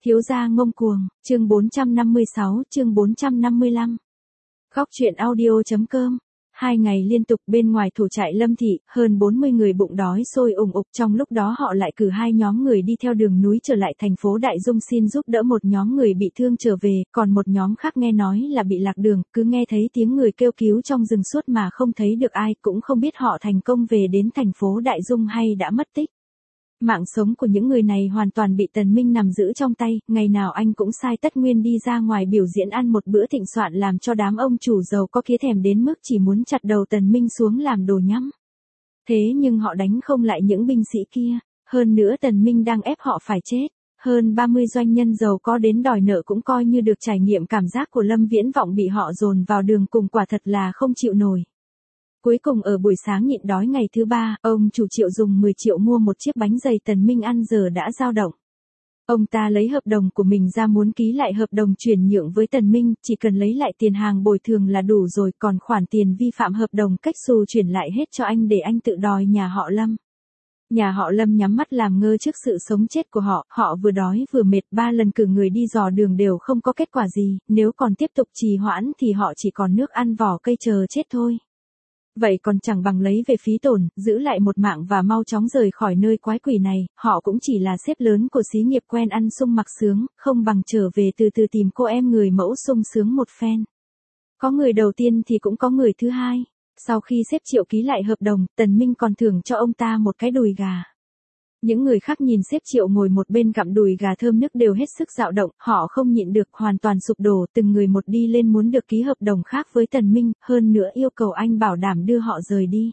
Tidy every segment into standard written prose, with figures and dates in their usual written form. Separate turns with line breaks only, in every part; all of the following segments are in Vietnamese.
Thiếu gia ngông cuồng, chương 456, chương 455. Góc truyện audio.com. 2 ngày liên tục bên ngoài thủ trại Lâm Thị, hơn 40 người bụng đói sôi ủng ục, trong lúc đó họ lại cử 2 nhóm người đi theo đường núi trở lại thành phố Đại Dung xin giúp đỡ một nhóm người bị thương trở về, còn một nhóm khác nghe nói là bị lạc đường, cứ nghe thấy tiếng người kêu cứu trong rừng suốt mà không thấy được ai, cũng không biết họ thành công về đến thành phố Đại Dung hay đã mất tích. Mạng sống của những người này hoàn toàn bị Tần Minh nắm giữ trong tay, ngày nào anh cũng sai Tất Nguyên đi ra ngoài biểu diễn ăn một bữa thịnh soạn làm cho đám ông chủ giàu có kia thèm đến mức chỉ muốn chặt đầu Tần Minh xuống làm đồ nhắm. Thế nhưng họ đánh không lại những binh sĩ kia, hơn nữa Tần Minh đang ép họ phải chết. Hơn 30 doanh nhân giàu có đến đòi nợ cũng coi như được trải nghiệm cảm giác của Lâm Viễn Vọng bị họ dồn vào đường cùng, quả thật là không chịu nổi. Cuối cùng ở buổi sáng nhịn đói ngày thứ 3, ông chủ Triệu dùng 10 triệu mua một chiếc bánh dày Tần Minh ăn giờ đã dao động. Ông ta lấy hợp đồng của mình ra muốn ký lại hợp đồng chuyển nhượng với Tần Minh, chỉ cần lấy lại tiền hàng bồi thường là đủ rồi, còn khoản tiền vi phạm hợp đồng cách xù chuyển lại hết cho anh để anh tự đòi nhà họ Lâm. Nhà họ Lâm nhắm mắt làm ngơ trước sự sống chết của họ vừa đói vừa mệt, 3 lần cử người đi dò đường đều không có kết quả gì, nếu còn tiếp tục trì hoãn thì họ chỉ còn nước ăn vỏ cây chờ chết thôi. Vậy còn chẳng bằng lấy về phí tổn, giữ lại một mạng và mau chóng rời khỏi nơi quái quỷ này, họ cũng chỉ là sếp lớn của xí nghiệp quen ăn sung mặc sướng, không bằng trở về từ từ tìm cô em người mẫu sung sướng một phen. Có người đầu tiên thì cũng có người thứ hai. Sau khi sếp Triệu ký lại hợp đồng, Tần Minh còn thưởng cho ông ta một cái đùi gà. Những người khác nhìn sếp Triệu ngồi một bên gặm đùi gà thơm nức đều hết sức dao động, họ không nhịn được, hoàn toàn sụp đổ, từng người một đi lên muốn được ký hợp đồng khác với Tần Minh, hơn nữa yêu cầu anh bảo đảm đưa họ rời đi.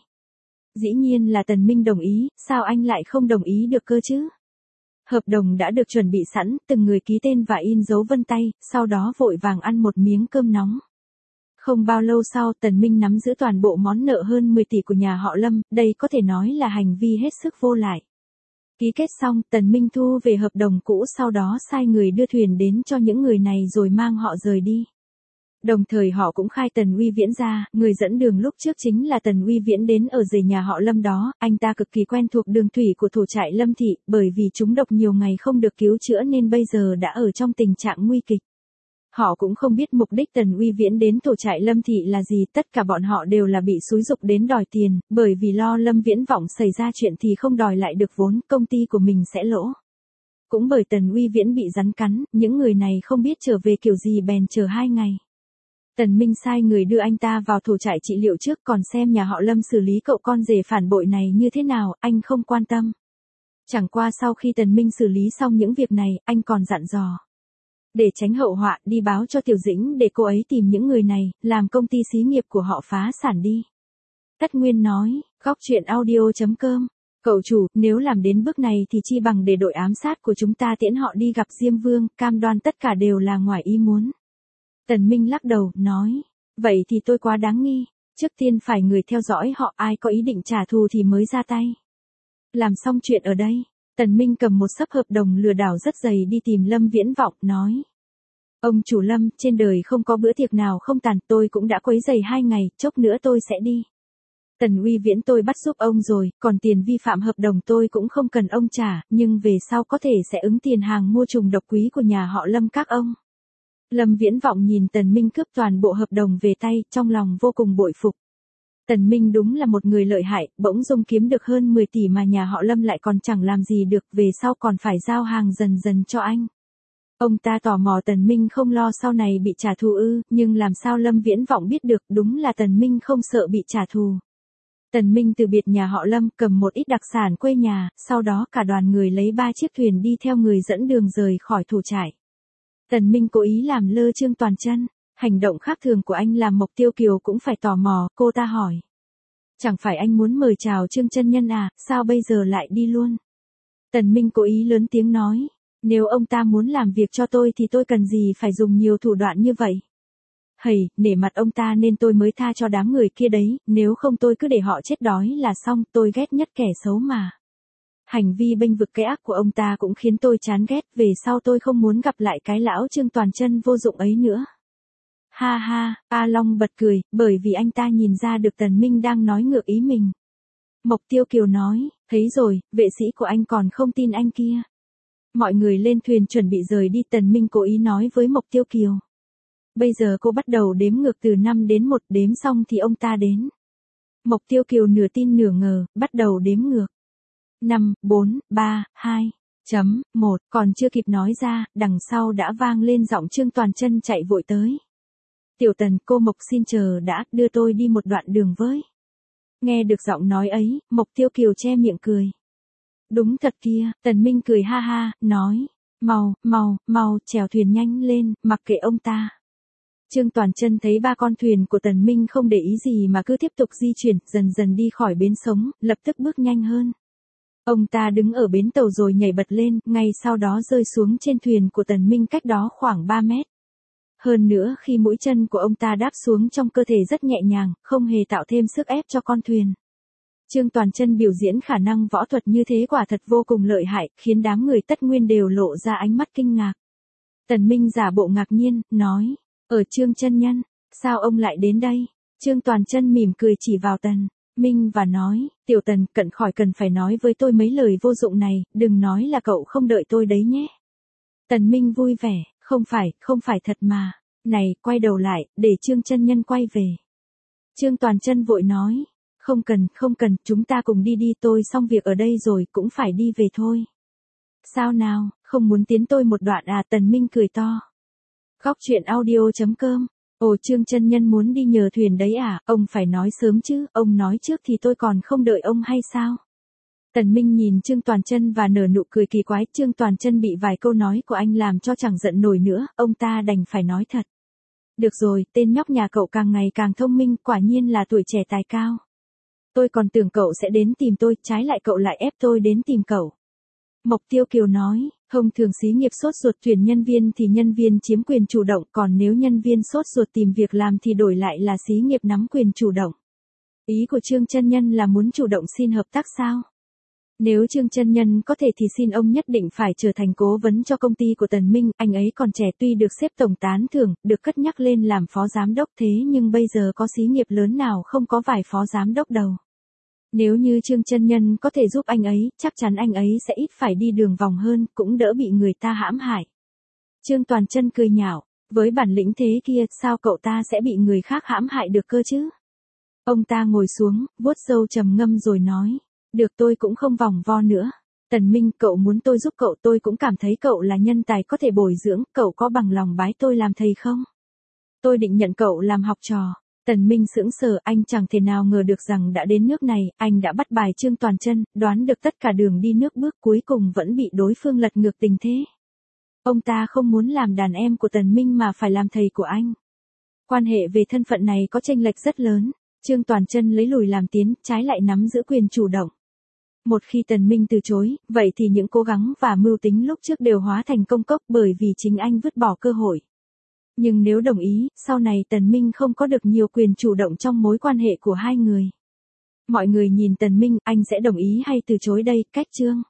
Dĩ nhiên là Tần Minh đồng ý, sao anh lại không đồng ý được cơ chứ? Hợp đồng đã được chuẩn bị sẵn, từng người ký tên và in dấu vân tay, sau đó vội vàng ăn một miếng cơm nóng. Không bao lâu sau, Tần Minh nắm giữ toàn bộ món nợ hơn 10 tỷ của nhà họ Lâm, đây có thể nói là hành vi hết sức vô lại. Ký kết xong, Tần Minh thu về hợp đồng cũ, sau đó sai người đưa thuyền đến cho những người này rồi mang họ rời đi. Đồng thời họ cũng khai Tần Uy Viễn ra, người dẫn đường lúc trước chính là Tần Uy Viễn đến ở rể nhà họ Lâm đó, anh ta cực kỳ quen thuộc đường thủy của thổ trại Lâm Thị, bởi vì trúng độc nhiều ngày không được cứu chữa nên bây giờ đã ở trong tình trạng nguy kịch. Họ cũng không biết mục đích Tần Uy Viễn đến thổ trại Lâm Thị là gì, tất cả bọn họ đều là bị xúi giục đến đòi tiền, bởi vì lo Lâm Viễn Vọng xảy ra chuyện thì không đòi lại được vốn, công ty của mình sẽ lỗ. Cũng bởi Tần Uy Viễn bị rắn cắn, những người này không biết trở về kiểu gì bèn chờ 2 ngày. Tần Minh sai người đưa anh ta vào thổ trại trị liệu trước, còn xem nhà họ Lâm xử lý cậu con rể phản bội này như thế nào, anh không quan tâm. Chẳng qua sau khi Tần Minh xử lý xong những việc này, anh còn dặn dò. Để tránh hậu họa, đi báo cho Tiểu Dĩnh để cô ấy tìm những người này, làm công ty xí nghiệp của họ phá sản đi. Tất Nguyên nói, góc truyện audio.com. Cậu chủ, nếu làm đến bước này thì chi bằng để đội ám sát của chúng ta tiễn họ đi gặp Diêm Vương, cam đoan tất cả đều là ngoài ý muốn. Tần Minh lắc đầu, nói, vậy thì tôi quá đáng nghi, trước tiên phải người theo dõi họ, ai có ý định trả thù thì mới ra tay. Làm xong chuyện ở đây, Tần Minh cầm một xấp hợp đồng lừa đảo rất dày đi tìm Lâm Viễn Vọng, nói. Ông chủ Lâm, trên đời không có bữa tiệc nào không tàn, tôi cũng đã quấy rầy 2 ngày, chốc nữa tôi sẽ đi. Tần Uy Viễn tôi bắt giúp ông rồi, còn tiền vi phạm hợp đồng tôi cũng không cần ông trả, nhưng về sau có thể sẽ ứng tiền hàng mua trùng độc quý của nhà họ Lâm các ông. Lâm Viễn Vọng nhìn Tần Minh cướp toàn bộ hợp đồng về tay, trong lòng vô cùng bội phục. Tần Minh đúng là một người lợi hại, bỗng dưng kiếm được hơn 10 tỷ mà nhà họ Lâm lại còn chẳng làm gì được, về sau còn phải giao hàng dần dần cho anh. Ông ta tò mò Tần Minh không lo sau này bị trả thù ư, nhưng làm sao Lâm Viễn Vọng biết được, đúng là Tần Minh không sợ bị trả thù. Tần Minh từ biệt nhà họ Lâm, cầm một ít đặc sản quê nhà, sau đó cả đoàn người lấy 3 chiếc thuyền đi theo người dẫn đường rời khỏi thổ trại. Tần Minh cố ý làm lơ Trương Toàn Chân. Hành động khác thường của anh làm Mộc Tiêu Kiều cũng phải tò mò, cô ta hỏi. Chẳng phải anh muốn mời chào Trương chân nhân à, sao bây giờ lại đi luôn? Tần Minh cố ý lớn tiếng nói, nếu ông ta muốn làm việc cho tôi thì tôi cần gì phải dùng nhiều thủ đoạn như vậy? Hầy, nể mặt ông ta nên tôi mới tha cho đám người kia đấy, nếu không tôi cứ để họ chết đói là xong, tôi ghét nhất kẻ xấu mà. Hành vi bênh vực cái ác của ông ta cũng khiến tôi chán ghét, về sau tôi không muốn gặp lại cái lão Trương Toàn Chân vô dụng ấy nữa. Ha ha, A Long bật cười, bởi vì anh ta nhìn ra được Tần Minh đang nói ngược ý mình. Mộc Tiêu Kiều nói, thấy rồi, vệ sĩ của anh còn không tin anh kia. Mọi người lên thuyền chuẩn bị rời đi, Tần Minh cố ý nói với Mộc Tiêu Kiều. Bây giờ cô bắt đầu đếm ngược từ 5 đến 1, đếm xong thì ông ta đến. Mộc Tiêu Kiều nửa tin nửa ngờ, bắt đầu đếm ngược. 5, 4, 3, 2, 1, còn chưa kịp nói ra, đằng sau đã vang lên giọng Trương Toàn Chân chạy vội tới. Tiểu Tần, cô Mộc xin chờ đã, đưa tôi đi một đoạn đường với. Nghe được giọng nói ấy, Mộc Tiêu Kiều che miệng cười. Đúng thật kia, Tần Minh cười ha ha, nói. Mau, chèo thuyền nhanh lên, mặc kệ ông ta. Trương Toàn Chân thấy ba con thuyền của Tần Minh không để ý gì mà cứ tiếp tục di chuyển, dần dần đi khỏi bến sống, lập tức bước nhanh hơn. Ông ta đứng ở bến tàu rồi nhảy bật lên, ngay sau đó rơi xuống trên thuyền của Tần Minh cách đó khoảng 3 mét. Hơn nữa khi mũi chân của ông ta đáp xuống trong cơ thể rất nhẹ nhàng, không hề tạo thêm sức ép cho con thuyền. Trương Toàn Chân biểu diễn khả năng võ thuật như thế quả thật vô cùng lợi hại, khiến đám người Tất Nguyên đều lộ ra ánh mắt kinh ngạc. Tần Minh giả bộ ngạc nhiên, nói, Trương chân nhân, sao ông lại đến đây? Trương Toàn Chân mỉm cười chỉ vào Tần Minh và nói, Tiểu Tần, cận khỏi cần phải nói với tôi mấy lời vô dụng này, đừng nói là cậu không đợi tôi đấy nhé. Tần Minh vui vẻ, không phải thật mà. Này, quay đầu lại, để Trương chân nhân quay về. Trương Toàn Chân vội nói, không cần, chúng ta cùng đi, tôi xong việc ở đây rồi, cũng phải đi về thôi. Sao nào, không muốn tiến tôi một đoạn à? Tần Minh cười to. Góc truyện audio.com. Trương chân nhân muốn đi nhờ thuyền đấy à? Ông phải nói sớm chứ, ông nói trước thì tôi còn không đợi ông hay sao? Tần Minh nhìn Trương Toàn Chân và nở nụ cười kỳ quái. Trương Toàn Chân bị vài câu nói của anh làm cho chẳng giận nổi nữa, ông ta đành phải nói thật. Được rồi, tên nhóc nhà cậu càng ngày càng thông minh, quả nhiên là tuổi trẻ tài cao. Tôi còn tưởng cậu sẽ đến tìm tôi, trái lại cậu lại ép tôi đến tìm cậu. Mộc Tiêu Kiều nói, thông thường xí nghiệp sốt ruột tuyển nhân viên thì nhân viên chiếm quyền chủ động, còn nếu nhân viên sốt ruột tìm việc làm thì đổi lại là xí nghiệp nắm quyền chủ động. Ý của Trương chân nhân là muốn chủ động xin hợp tác sao? Nếu Trương chân nhân có thể thì xin ông nhất định phải trở thành cố vấn cho công ty của Tần Minh, anh ấy còn trẻ, tuy được xếp tổng tán thưởng, được cất nhắc lên làm phó giám đốc, thế nhưng bây giờ có xí nghiệp lớn nào không có vài phó giám đốc đầu. Nếu như Trương chân nhân có thể giúp anh ấy, chắc chắn anh ấy sẽ ít phải đi đường vòng hơn, cũng đỡ bị người ta hãm hại. Trương Toàn Chân cười nhạo, với bản lĩnh thế kia, sao cậu ta sẽ bị người khác hãm hại được cơ chứ? Ông ta ngồi xuống, vuốt râu trầm ngâm rồi nói, được, tôi cũng không vòng vo nữa. Tần Minh, cậu muốn tôi giúp cậu, tôi cũng cảm thấy cậu là nhân tài có thể bồi dưỡng, cậu có bằng lòng bái tôi làm thầy không? Tôi định nhận cậu làm học trò. Tần Minh sững sờ, anh chẳng thể nào ngờ được rằng đã đến nước này, anh đã bắt bài Trương Toàn Chân, đoán được tất cả đường đi nước bước, cuối cùng vẫn bị đối phương lật ngược tình thế. Ông ta không muốn làm đàn em của Tần Minh mà phải làm thầy của anh. Quan hệ về thân phận này có chênh lệch rất lớn. Trương Toàn Chân lấy lùi làm tiến, trái lại nắm giữ quyền chủ động. Một khi Tần Minh từ chối, vậy thì những cố gắng và mưu tính lúc trước đều hóa thành công cốc, bởi vì chính anh vứt bỏ cơ hội. Nhưng nếu đồng ý, sau này Tần Minh không có được nhiều quyền chủ động trong mối quan hệ của hai người. Mọi người nhìn Tần Minh, anh sẽ đồng ý hay từ chối đây? Cách Trương